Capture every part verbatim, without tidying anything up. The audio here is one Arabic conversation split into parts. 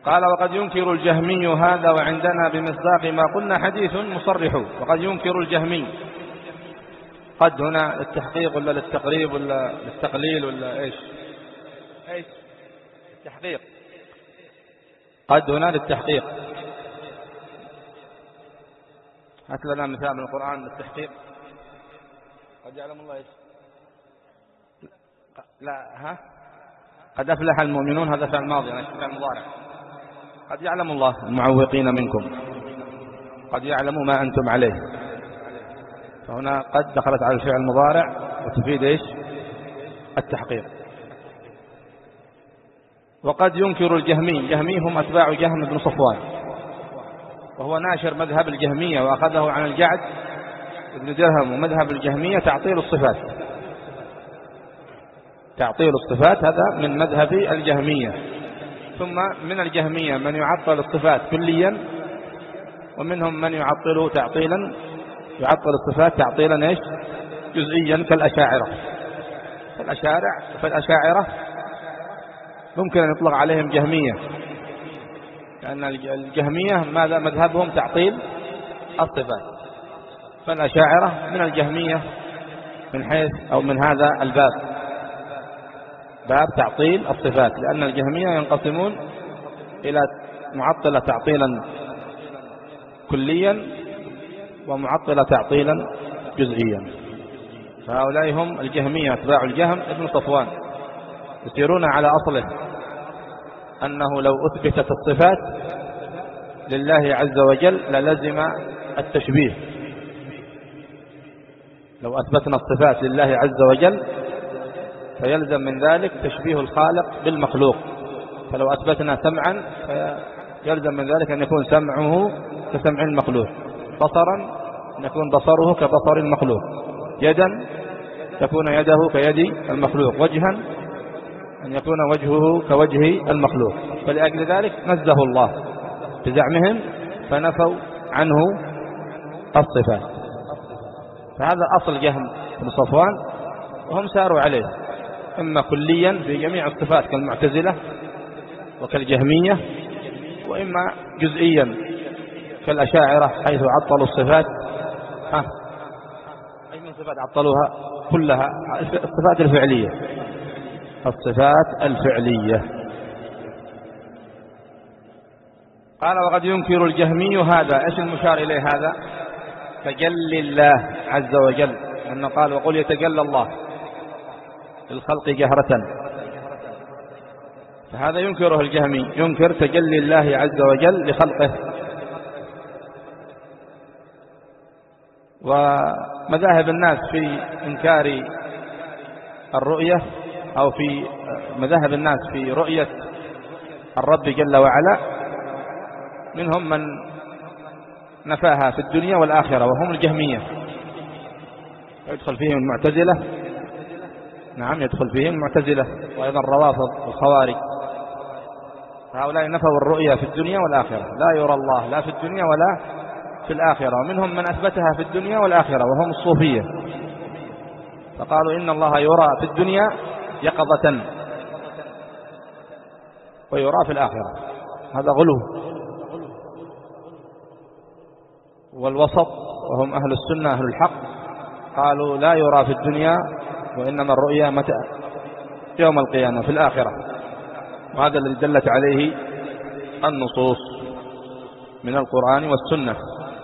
قال وقد ينكر الجهمي هذا وعندنا بمصداق ما قلنا حديث مصرح. وقد ينكر الجهمي، قد هنا للتحقيق ولا للتقريب ولا للتقليل ولا ايش؟ ايش التحقيق؟ قد هنا للتحقيق. هات لنا مثال من القرآن للتحقيق. قد يعلم الله ايش؟ لا ها قد أفلح المؤمنون، هذا فعل ماضي، أنا فعل مضارع. قد يعلم الله المعوقين منكم، قد يعلم ما أنتم عليه. فهنا قد دخلت على الفعل المضارع وتفيد ايش؟ التحقيق. وقد ينكر الجهمي، جهمي هم أتباع جهم بن صفوان، وهو ناشر مذهب الجهمية وأخذه عن الجعد بن درهم. ومذهب الجهمية تعطيل الصفات، تعطيل الصفات هذا من مذهب الجهمية. ثم من الجهمية من يعطل الصفات كليا، ومنهم من يعطل تعطيلا، يعطل الصفات تعطيلا ايش؟ جزئيا، كالأشاعرة. فالأشاعرة فالأشاعرة ممكن أن يطلق عليهم جهمية، لأن الجهمية ماذا مذهبهم؟ تعطيل الصفات. فالأشاعرة من الجهمية من حيث أو من هذا الباب، باب تعطيل الصفات، لأن الجهمية ينقسمون إلى معطلة تعطيلا كليا ومعطلة تعطيلا جزئيا. فهؤلاء هم الجهمية أتباع الجهم ابن صفوان، يسيرون على أصله أنه لو أثبتت الصفات لله عز وجل للزم التشبيه. لو أثبتنا الصفات لله عز وجل فيلزم من ذلك تشبيه الخالق بالمخلوق. فلو أثبتنا سمعا فيلزم من ذلك أن يكون سمعه كسمع المخلوق، بصرا أن يكون بصره كبصر المخلوق، يدا تكون يده كيد المخلوق، وجها أن يكون وجهه كوجه المخلوق. فلأجل ذلك نزه الله بزعمهم فنفوا عنه الصفات. فهذا أصل جهم بن صفوان، وهم ساروا عليه إما كليا في جميع الصفات كالمعتزلة وكالجهمية، وإما جزئيا كالأشاعرة حيث عطلوا الصفات. ها أي من صفات عطلوها؟ كلها الصفات الفعلية، الصفات الفعلية. قال وقد ينكر الجهمي هذا، ايش المشار إليه؟ هذا تجلي الله عز وجل، أنه قال وقل يتجلى الله الخلق جهرة، فهذا ينكره الجهمي، ينكر تجلي الله عز وجل لخلقه. ومذاهب الناس في إنكار الرؤية أو في مذاهب الناس في رؤية الرب جل وعلا منهم من نفاها في الدنيا والآخرة، وهم الجهمية. يدخل فيهم المعتزلة، نعم يدخل فيهم المعتزلة، وأيضا الروافض والخوارج. هؤلاء نفوا الرؤية في الدنيا والآخرة، لا يرى الله لا في الدنيا ولا في الآخرة. ومنهم من أثبتها في الدنيا والآخرة وهم الصوفية، فقالوا إن الله يرى في الدنيا يقظة ويرى في الآخرة، هذا غلو. والوسط وهم أهل السنة أهل الحق قالوا لا يرى في الدنيا، وإنما الرؤيا متى؟ يوم القيامة في الآخرة. وهذا الذي دلت عليه النصوص من القرآن والسنة.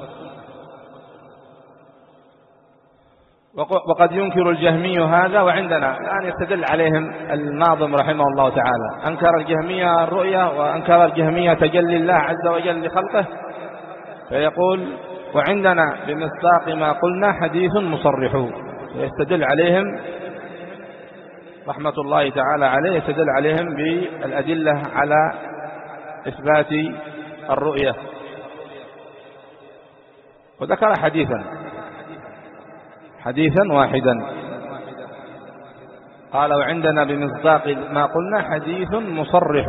وقد ينكر الجهمي هذا وعندنا الآن يستدل عليهم الناظم رحمه الله تعالى، أنكر الجهمية الرؤية وأنكر الجهمية تجلي الله عز وجل لخلقه، فيقول وعندنا بمصداق ما قلنا حديث مصرح. يستدل عليهم رحمة الله تعالى عليه، يستدل عليهم بالأدلة على إثبات الرؤية. وذكر حديثا حديثا واحدا، قال وعندنا بمصداق ما قلنا حديث مصرح،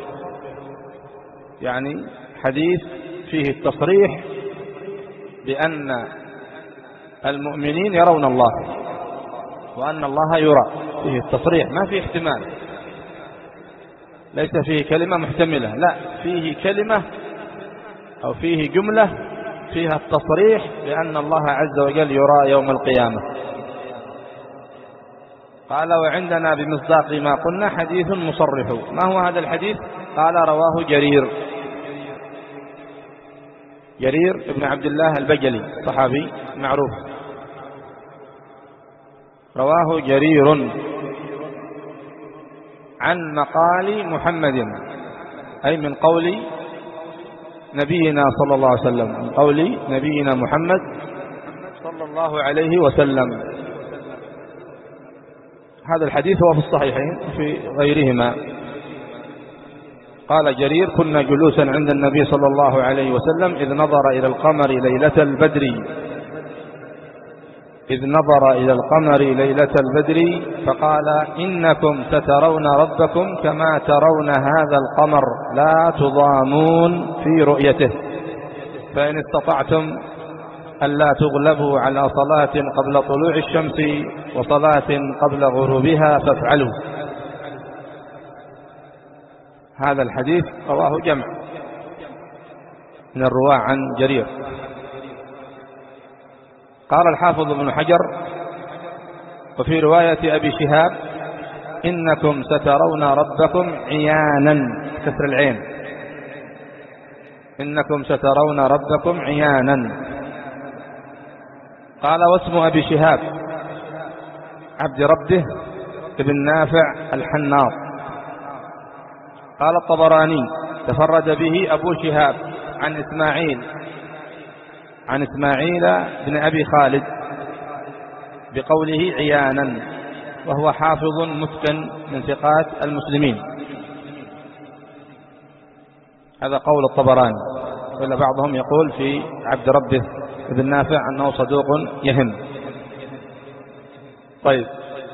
يعني حديث فيه التصريح بأن المؤمنين يرون الله وأن الله يرى، فيه التصريح ما فيه احتمال. ليس فيه كلمة محتملة، لا، فيه كلمة أو فيه جملة فيها التصريح بأن الله عز وجل يرى يوم القيامة. قال وعندنا بمصداق ما قلنا حديث مصرح. ما هو هذا الحديث؟ قال رواه جرير، جرير ابن عبد الله البجلي صحابي معروف، رواه جرير عن مقال محمد، أي من قول نبينا صلى الله عليه وسلم، من قول نبينا محمد صلى الله عليه وسلم. هذا الحديث هو في الصحيحين في غيرهما. قال جرير كنا جلوسا عند النبي صلى الله عليه وسلم إذ نظر إلى القمر ليلة البدر إذ نظر إلى القمر ليلة البدر فقال إنكم سترون ربكم كما ترون هذا القمر لا تضامون في رؤيته، فإن استطعتم ألا تغلبوا على صلاة قبل طلوع الشمس وصلاة قبل غروبها فافعلوا. هذا الحديث رواه جمع من الرواة عن جرير. قال الحافظ ابن حجر وفي رواية أبي شهاب إنكم سترون ربكم عيانا، كسر العين، إنكم سترون ربكم عيانا. قال واسم أبي شهاب عبد ربه ابن نافع الحناط. قال الطبراني تفرد به أبو شهاب عن إسماعيل عن إسماعيل بن أبي خالد بقوله عيانا، وهو حافظ متقن من ثقات المسلمين. هذا قول الطبراني، ولا بعضهم يقول في عبد ربه ابن نافع أنه صدوق يهم. طيب،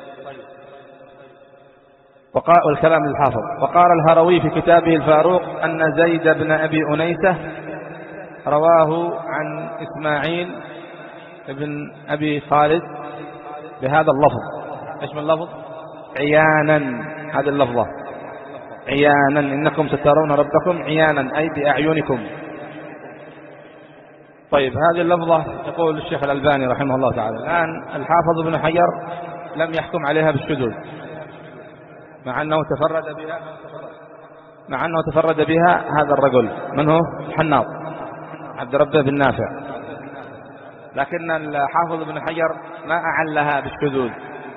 وقال والكلام للحافظ. وقال الهروي في كتابه الفاروق أن زيد بن أبي أنيسة رواه عن إسماعيل بن أبي خالد بهذا اللفظ. ايش من اللفظ؟ عيانا، هذه اللفظة عيانا، إنكم سترون ربكم عيانا أي بأعينكم. طيب، هذه اللفظة يقول الشيخ الألباني رحمه الله تعالى الآن الحافظ ابن حجر لم يحكم عليها بالشذوذ، مع أنه تفرد بها مع أنه تفرد بها هذا الرجل من هو؟ الحناط عبد ربه بن نافع، لكن الحافظ ابن حجر ما أعلها بالشذوذ.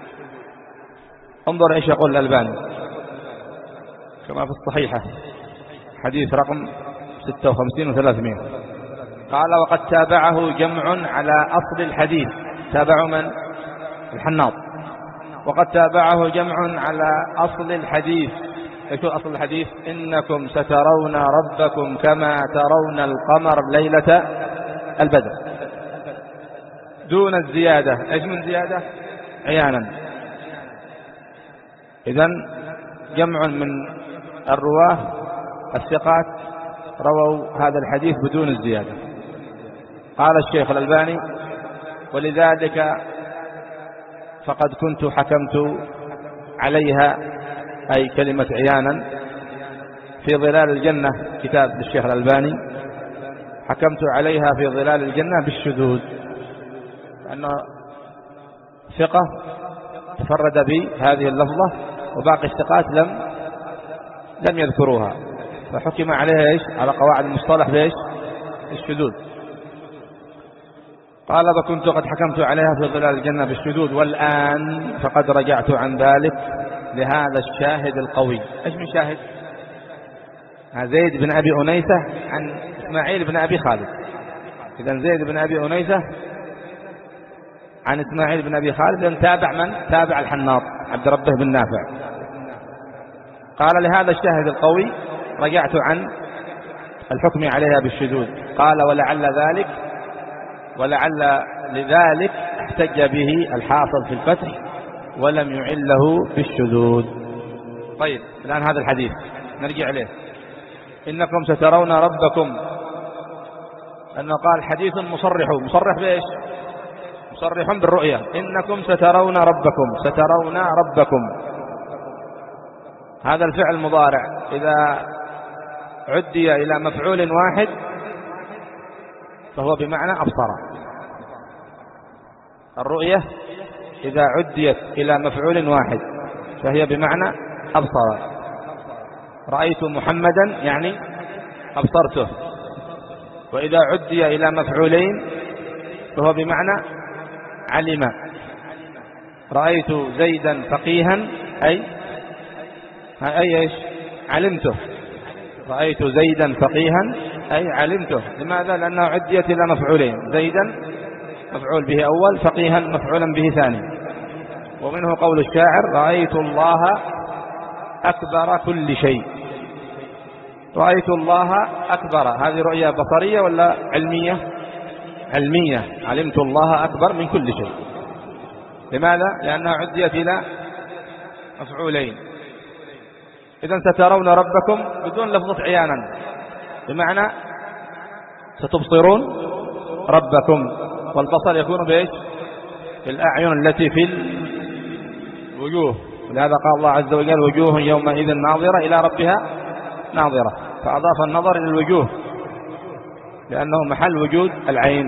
انظر ايش يقول الألباني كما في الصحيحة حديث رقم ستة وخمسين وثلاثمائة. قال وقد تابعه جمع على أصل الحديث. تابعوا من؟ الحناط. وقد تابعه جمع على أصل الحديث. ايش أصل الحديث؟ إنكم سترون ربكم كما ترون القمر ليلة البدر، دون الزيادة. ايش من زيادة؟ عيانا. إذن جمع من الرواة الثقات رووا هذا الحديث بدون الزيادة. قال الشيخ الألباني ولذلك فقد كنت حكمت عليها، أي كلمة عيانا، في ظلال الجنة، كتاب للشيخ الألباني، حكمت عليها في ظلال الجنة بالشذوذ، لأنه ثقة تفرد بهذه اللفظة وباقي الثقات لم لم يذكروها، فحكم عليها ايش؟ على قواعد المصطلح بايش؟ الشذوذ. قال فكنت قد حكمت عليها في ظلال الجنة بالشذوذ، والآن فقد رجعت عن ذلك لهذا الشاهد القوي. ايش من شاهد؟ زيد بن أبي أنيسة عن إسماعيل بن أبي خالد. إذن زيد بن أبي أنيسة عن إسماعيل بن أبي خالد تابع من؟ تابع الحناط عبد ربه بن نافع. قال لهذا الشاهد القوي رجعت عن الحكم عليها بالشذوذ. قال ولعل ذلك ولعل لذلك احتج به الحافظ في الفتح ولم يعله بالشذوذ. طيب، الآن هذا الحديث نرجع إليه. إنكم سترون ربكم، أنه قال حديث مصرح. مصرح بإيش؟ مصرح بالرؤية. إنكم سترون ربكم، سترون ربكم. هذا الفعل المضارع إذا عدي إلى مفعول واحد فهو بمعنى أبصر. الرؤية إذا عديت إلى مفعول واحد فهي بمعنى أبصر. رأيت محمدا يعني أبصرته. وإذا عدي إلى مفعولين فهو بمعنى علم. رأيت زيدا فقيها أي أي إيش علمته. رأيت زيدا فقيها أي علمته. لماذا؟ لأنه عديت إلى مفعولين، زيدا مفعول به أول، فقيها مفعولا به ثاني. ومنه قول الشاعر: رأيت الله أكبر كل شيء. رأيت الله أكبر، هذه رؤية بصرية ولا علمية؟ علمية. علمت الله أكبر من كل شيء. لماذا؟ لأنها عديت إلى مفعولين. إذن سترون ربكم بدون لفظة عيانا، بمعنى ستبصرون ربكم. والبصر يكون بإيش؟ بالأعين التي في الوجوه. ولهذا قال الله عز وجل: وجوه يومئذ ناظرة إلى ربها ناظرة. فأضاف النظر إلى الوجوه لأنه محل وجود العين.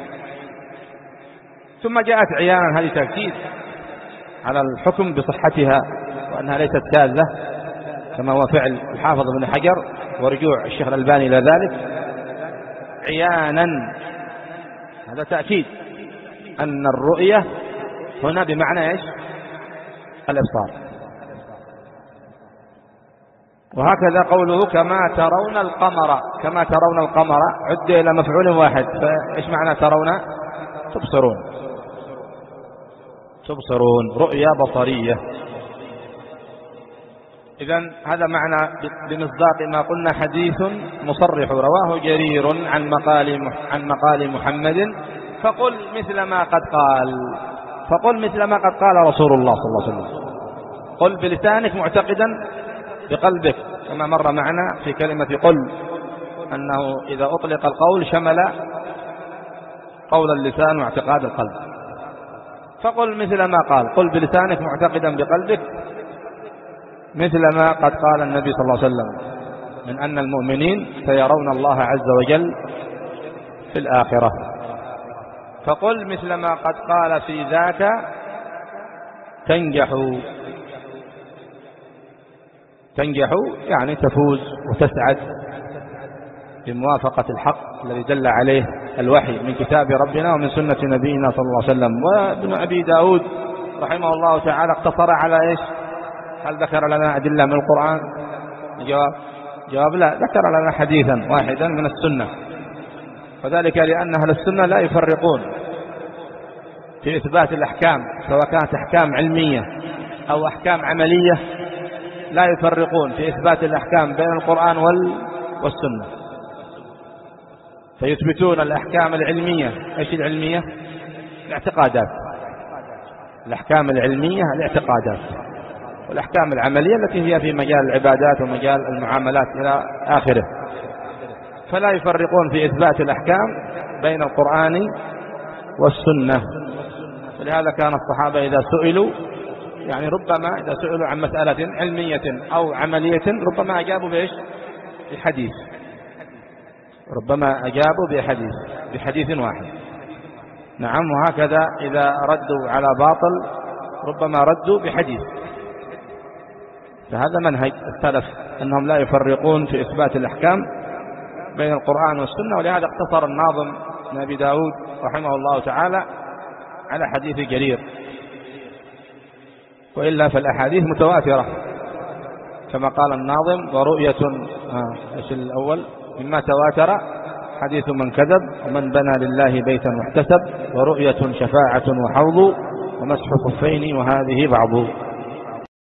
ثم جاءت عيانا، هذه تأكيد على الحكم بصحتها وأنها ليست شاذة كما هو فعل الحافظ بن حجر ورجوع الشيخ الألباني إلى ذلك. عيانا هذا تأكيد أن الرؤية هنا بمعنى إيش؟ الإبصار. وهكذا قوله: كما ترون القمر. كما ترون القمر عد إلى مفعول واحد، فإيش معنى ترون؟ تبصرون. تبصرون رؤيا بصرية. إذن هذا معنى بمصداق ما قلنا: حديث مصرح رواه جرير عن مقال عن مقال محمد فقل مثل ما قد قال. فقل مثل ما قد قال رسول الله صلى الله عليه وسلم. قل بلسانك معتقدا بقلبك، كما مر معنا في كلمة قل أنه إذا أطلق القول شمل قول اللسان واعتقاد القلب. فقل مثل ما قال. قل بلسانك معتقدا بقلبك مثل ما قد قال النبي صلى الله عليه وسلم من أن المؤمنين سيرون الله عز وجل في الآخرة. فقل مثل ما قد قال في ذاك تنجح. تنجح يعني تفوز وتسعد بموافقة الحق الذي دل عليه الوحي من كتاب ربنا ومن سنة نبينا صلى الله عليه وسلم. وابن أبي داود رحمه الله تعالى اقتصر على إيش؟ هل ذكر لنا أدلة من القرآن؟ جواب جواب لا، ذكر لنا حديثا واحدا من السنة. وذلك لأن أهل السنة لا يفرقون في إثبات الأحكام، سواء كانت أحكام علمية أو أحكام عملية، لا يفرقون في إثبات الأحكام بين القرآن والسنة. فيثبتون الأحكام العلمية. إيش العلمية؟ الاعتقادات. الأحكام العلمية الاعتقادات، والأحكام العملية التي هي في مجال العبادات ومجال المعاملات إلى آخره. فلا يفرقون في إثبات الأحكام بين القرآن والسنة. ولهذا كان الصحابة إذا سئلوا يعني ربما إذا سئلوا عن مسألة علمية أو عملية ربما أجابوا بإيش؟ بحديث. ربما أجابوا بحديث بحديث واحد. نعم. وهكذا إذا ردوا على باطل ربما ردوا بحديث. فهذا منهج السلف أنهم لا يفرقون في إثبات الأحكام بين القرآن والسنة. ولهذا اقتصر الناظم ابن أبي داود رحمه الله تعالى على حديث جرير، وإلا فالأحاديث متواترة كما قال الناظم: ورؤية آه إيش الأول مما تواتر حديث من كذب ومن بنى لله بيتا واحتسب ورؤية شفاعة وحوض ومسح خفين وهذه بعض.